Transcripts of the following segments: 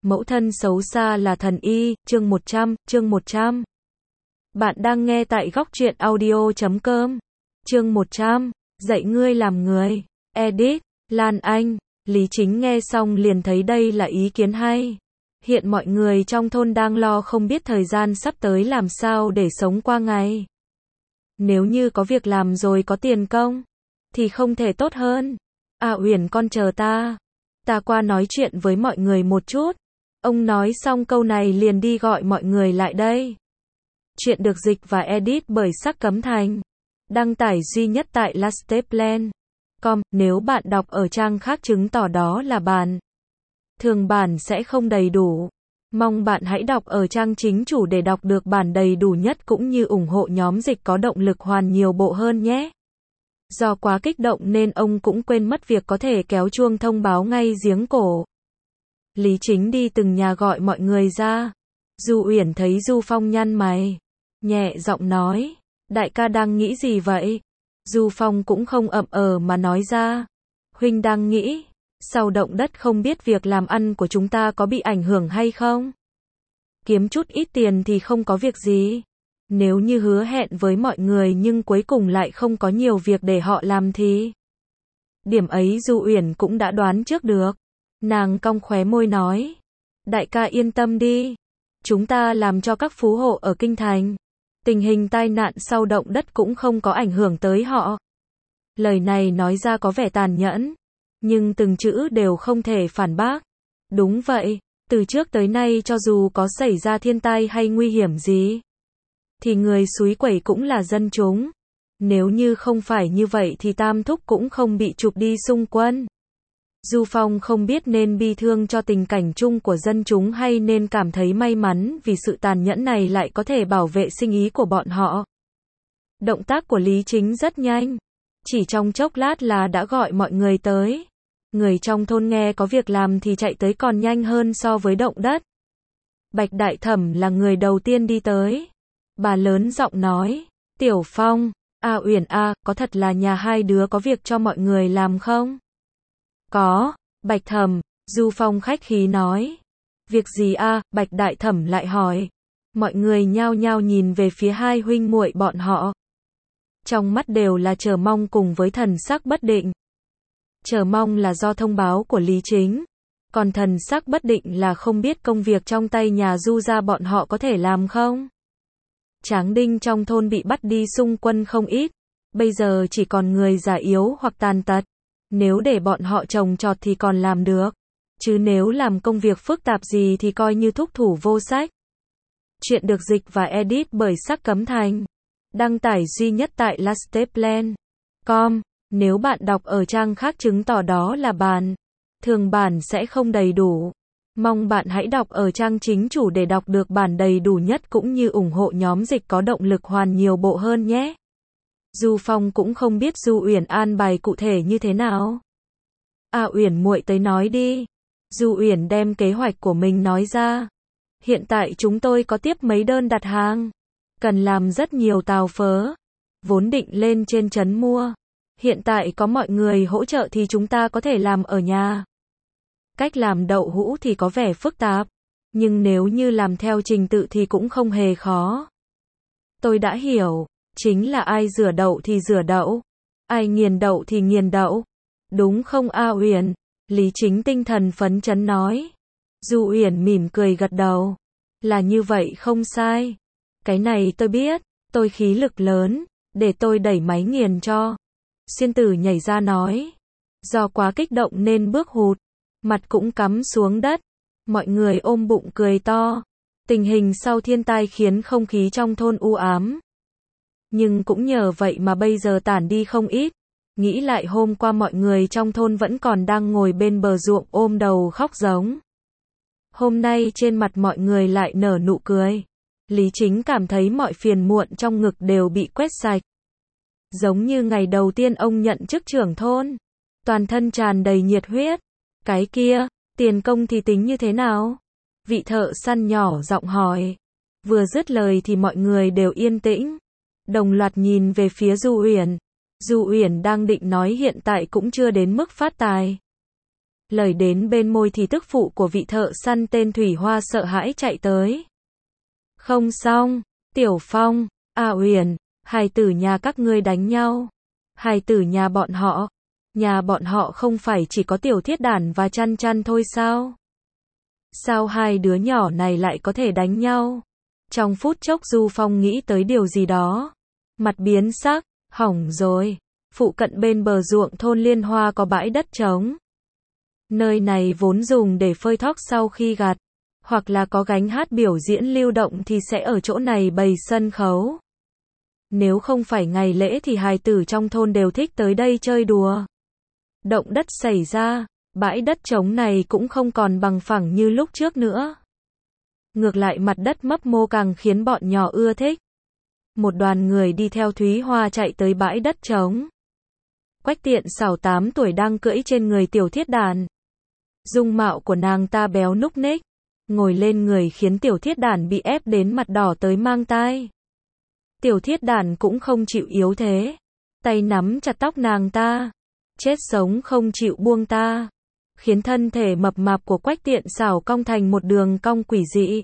Mẫu thân xấu xa là thần y, chương 100. Bạn đang nghe tại góc truyện audio.com. Chương 100, dạy ngươi làm người. Edit, Lan Anh. Lý Chính nghe xong liền thấy đây là ý kiến hay. Hiện mọi người trong thôn đang lo không biết thời gian sắp tới làm sao để sống qua ngày. Nếu như có việc làm rồi có tiền công, thì không thể tốt hơn. Uyển con chờ ta. Ta qua nói chuyện với mọi người một chút. Ông nói xong câu này liền đi gọi mọi người lại đây. Chuyện được dịch và edit bởi Sắc Cấm Thành. Đăng tải duy nhất tại lasteplan.com. Nếu bạn đọc ở trang khác chứng tỏ đó là bản thường bản sẽ không đầy đủ. Mong bạn hãy đọc ở trang chính chủ để đọc được bản đầy đủ nhất cũng như ủng hộ nhóm dịch có động lực hoàn nhiều bộ hơn nhé. Do quá kích động nên ông cũng quên mất việc có thể kéo chuông thông báo ngay giếng cổ. Lý Chính đi từng nhà gọi mọi người ra. Du Uyển thấy Du Phong nhăn mày, nhẹ giọng nói, đại ca đang nghĩ gì vậy? Du Phong cũng không ậm mà nói ra, huynh đang nghĩ, sau động đất không biết việc làm ăn của chúng ta có bị ảnh hưởng hay không? Kiếm chút ít tiền thì không có việc gì. Nếu như hứa hẹn với mọi người nhưng cuối cùng lại không có nhiều việc để họ làm thì... Điểm ấy Du Uyển cũng đã đoán trước được. Nàng cong khóe môi nói, đại ca yên tâm đi. Chúng ta làm cho các phú hộ ở Kinh Thành. Tình hình tai nạn sau động đất cũng không có ảnh hưởng tới họ. Lời này nói ra có vẻ tàn nhẫn, nhưng từng chữ đều không thể phản bác. Đúng vậy, từ trước tới nay cho dù có xảy ra thiên tai hay nguy hiểm gì, thì người xúi quẩy cũng là dân chúng. Nếu như không phải như vậy thì Tam Thúc cũng không bị chụp đi xung quân. Du Phong không biết nên bi thương cho tình cảnh chung của dân chúng hay nên cảm thấy may mắn vì sự tàn nhẫn này lại có thể bảo vệ sinh ý của bọn họ. Động tác của Lý Chính rất nhanh. Chỉ trong chốc lát là đã gọi mọi người tới. Người trong thôn nghe có việc làm thì chạy tới còn nhanh hơn so với động đất. Bạch Đại Thẩm là người đầu tiên đi tới. Bà lớn giọng nói, Tiểu Phong, Uyển có thật là nhà hai đứa có việc cho mọi người làm không? Có, Bạch Thẩm, Du Phong khách khí nói. Việc gì Bạch Đại Thẩm lại hỏi. Mọi người nhao nhao nhìn về phía hai huynh muội bọn họ. Trong mắt đều là chờ mong cùng với thần sắc bất định. Chờ mong là do thông báo của Lý Chính. Còn thần sắc bất định là không biết công việc trong tay nhà Du gia bọn họ có thể làm không? Tráng đinh trong thôn bị bắt đi xung quân không ít. Bây giờ chỉ còn người già yếu hoặc tàn tật. Nếu để bọn họ trồng trọt thì còn làm được. Chứ nếu làm công việc phức tạp gì thì coi như thúc thủ vô sách. Chuyện được dịch và edit bởi Sắc Cấm Thành. Đăng tải duy nhất tại lasteplan.com. Nếu bạn đọc ở trang khác chứng tỏ đó là bản thường bản sẽ không đầy đủ. Mong bạn hãy đọc ở trang chính chủ để đọc được bản đầy đủ nhất cũng như ủng hộ nhóm dịch có động lực hoàn nhiều bộ hơn nhé. Du Phong cũng không biết Du Uyển an bài cụ thể như thế nào. Uyển muội tới nói đi. Du Uyển đem kế hoạch của mình nói ra. Hiện tại chúng tôi có tiếp mấy đơn đặt hàng. Cần làm rất nhiều tàu phớ. Vốn định lên trên trấn mua. Hiện tại có mọi người hỗ trợ thì chúng ta có thể làm ở nhà. Cách làm đậu hũ thì có vẻ phức tạp. Nhưng nếu như làm theo trình tự thì cũng không hề khó. Tôi đã hiểu. Chính là ai rửa đậu thì rửa đậu. Ai nghiền đậu thì nghiền đậu. Đúng không Uyển? Lý Chính tinh thần phấn chấn nói. Du Uyển mỉm cười gật đầu. Là như vậy không sai. Cái này tôi biết. Tôi khí lực lớn. Để tôi đẩy máy nghiền cho. Xuyên Tử nhảy ra nói. Do quá kích động nên bước hụt. Mặt cũng cắm xuống đất. Mọi người ôm bụng cười to. Tình hình sau thiên tai khiến không khí trong thôn u ám. Nhưng cũng nhờ vậy mà bây giờ tản đi không ít. Nghĩ lại hôm qua mọi người trong thôn vẫn còn đang ngồi bên bờ ruộng ôm đầu khóc giống. Hôm nay trên mặt mọi người lại nở nụ cười. Lý Chính cảm thấy mọi phiền muộn trong ngực đều bị quét sạch. Giống như ngày đầu tiên ông nhận chức trưởng thôn. Toàn thân tràn đầy nhiệt huyết. Cái kia, tiền công thì tính như thế nào? Vị thợ săn nhỏ giọng hỏi. Vừa dứt lời thì mọi người đều yên tĩnh. Đồng loạt nhìn về phía Du Uyển. Du Uyển đang định nói hiện tại cũng chưa đến mức phát tài. Lời đến bên môi thì tức phụ của vị thợ săn tên Thủy Hoa sợ hãi chạy tới. Không xong, Tiểu Phong, A Uyển, hài tử nhà các ngươi đánh nhau. Hài tử nhà bọn họ không phải chỉ có Tiểu Thiết Đản và Chăn Chăn thôi sao? Sao hai đứa nhỏ này lại có thể đánh nhau? Trong phút chốc Du Phong nghĩ tới điều gì đó. Mặt biến sắc, hỏng rồi. Phụ cận bên bờ ruộng thôn Liên Hoa có bãi đất trống. Nơi này vốn dùng để phơi thóc sau khi gặt, hoặc là có gánh hát biểu diễn lưu động thì sẽ ở chỗ này bày sân khấu. Nếu không phải ngày lễ thì hài tử trong thôn đều thích tới đây chơi đùa. Động đất xảy ra, bãi đất trống này cũng không còn bằng phẳng như lúc trước nữa. Ngược lại mặt đất mấp mô càng khiến bọn nhỏ ưa thích. Một đoàn người đi theo Thúy Hoa chạy tới bãi đất trống. Quách Tiện Xảo 8 tuổi đang cưỡi trên người Tiểu Thiết Đản. Dung mạo của nàng ta béo núc ních, ngồi lên người khiến Tiểu Thiết Đản bị ép đến mặt đỏ tới mang tai. Tiểu Thiết Đản cũng không chịu yếu thế, tay nắm chặt tóc nàng ta, chết sống không chịu buông ta, khiến thân thể mập mạp của Quách Tiện Xảo cong thành một đường cong quỷ dị.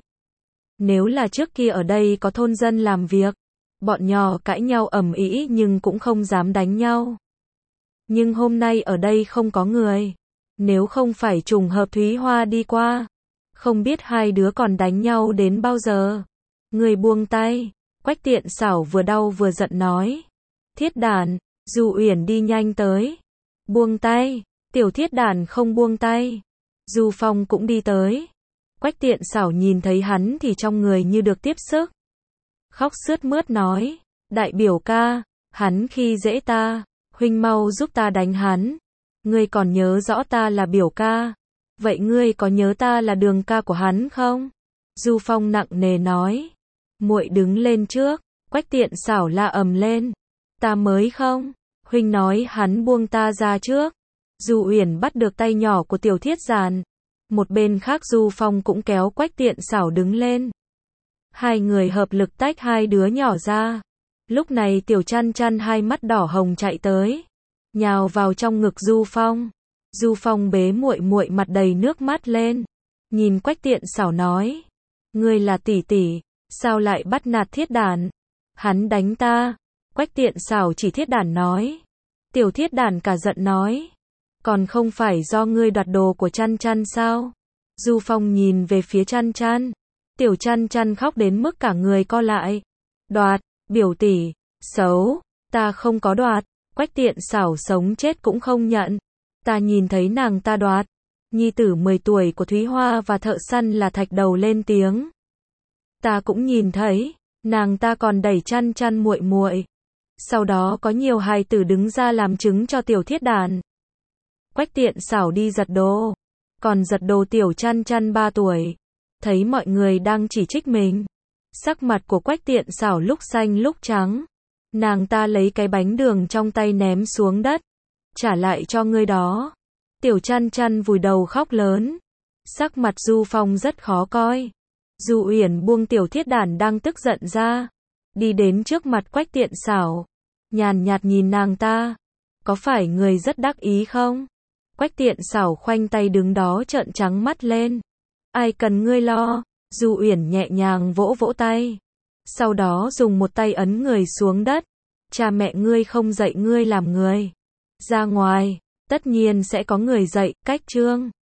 Nếu là trước kia ở đây có thôn dân làm việc, bọn nhỏ cãi nhau ầm ĩ nhưng cũng không dám đánh nhau. Nhưng hôm nay ở đây không có người. Nếu không phải trùng hợp Thúy Hoa đi qua, không biết hai đứa còn đánh nhau đến bao giờ. Người buông tay, Quách Tiện Xảo vừa đau vừa giận nói. Thiết Đản, Du Uyển đi nhanh tới. Buông tay, Tiểu Thiết Đản không buông tay. Du Phong cũng đi tới. Quách Tiện Xảo nhìn thấy hắn thì trong người như được tiếp sức. Khóc sướt mướt nói, đại biểu ca, hắn khi dễ ta, huynh mau giúp ta đánh hắn. Ngươi còn nhớ rõ ta là biểu ca, vậy ngươi có nhớ ta là đường ca của hắn không? Du Phong nặng nề nói. Muội đứng lên trước, Quách Tiện Xảo la ầm lên. Ta mới không, huynh nói hắn buông ta ra trước. Du Uyển bắt được tay nhỏ của Tiểu Thiết Giản. Một bên khác Du Phong cũng kéo Quách Tiện Xảo đứng lên. Hai người hợp lực tách hai đứa nhỏ ra. Lúc này Tiểu Chăn Chăn hai mắt đỏ hồng chạy tới, nhào vào trong ngực Du Phong. Du Phong bế muội muội mặt đầy nước mắt lên, nhìn Quách Tiện Xảo nói: "Ngươi là tỷ tỷ, sao lại bắt nạt Thiết Đản? Hắn đánh ta." Quách Tiện Xảo chỉ Thiết Đản nói. Tiểu Thiết Đản cả giận nói: "Còn không phải do ngươi đoạt đồ của Chăn Chăn sao?" Du Phong nhìn về phía Chăn Chăn. Tiểu Chăn Chăn khóc đến mức cả người co lại. "Đoạt, biểu tỷ, xấu, ta không có đoạt." Quách Tiện Xảo sống chết cũng không nhận. Ta nhìn thấy nàng ta đoạt. Nhi tử 10 tuổi của Thúy Hoa và thợ săn là Thạch Đầu lên tiếng. Ta cũng nhìn thấy, nàng ta còn đẩy Chăn Chăn muội muội. Sau đó có nhiều hài tử đứng ra làm chứng cho Tiểu Thiết Đản. Quách Tiện Xảo đi giật đồ, còn giật đồ Tiểu Chăn Chăn 3 tuổi. Thấy mọi người đang chỉ trích mình, sắc mặt của Quách Tiện Xảo lúc xanh lúc trắng. Nàng ta lấy cái bánh đường trong tay ném xuống đất. Trả lại cho ngươi đó. Tiểu Chăn Chăn vùi đầu khóc lớn. Sắc mặt Du Phong rất khó coi. Du Uyển buông Tiểu Thiết Đản đang tức giận ra, đi đến trước mặt Quách Tiện Xảo, nhàn nhạt nhìn nàng ta. Có phải người rất đắc ý không? Quách Tiện Xảo khoanh tay đứng đó trợn trắng mắt lên. Ai cần ngươi lo? Du Uyển nhẹ nhàng vỗ vỗ tay. Sau đó dùng một tay ấn người xuống đất. Cha mẹ ngươi không dạy ngươi làm người. Ra ngoài, tất nhiên sẽ có người dạy, cách chương.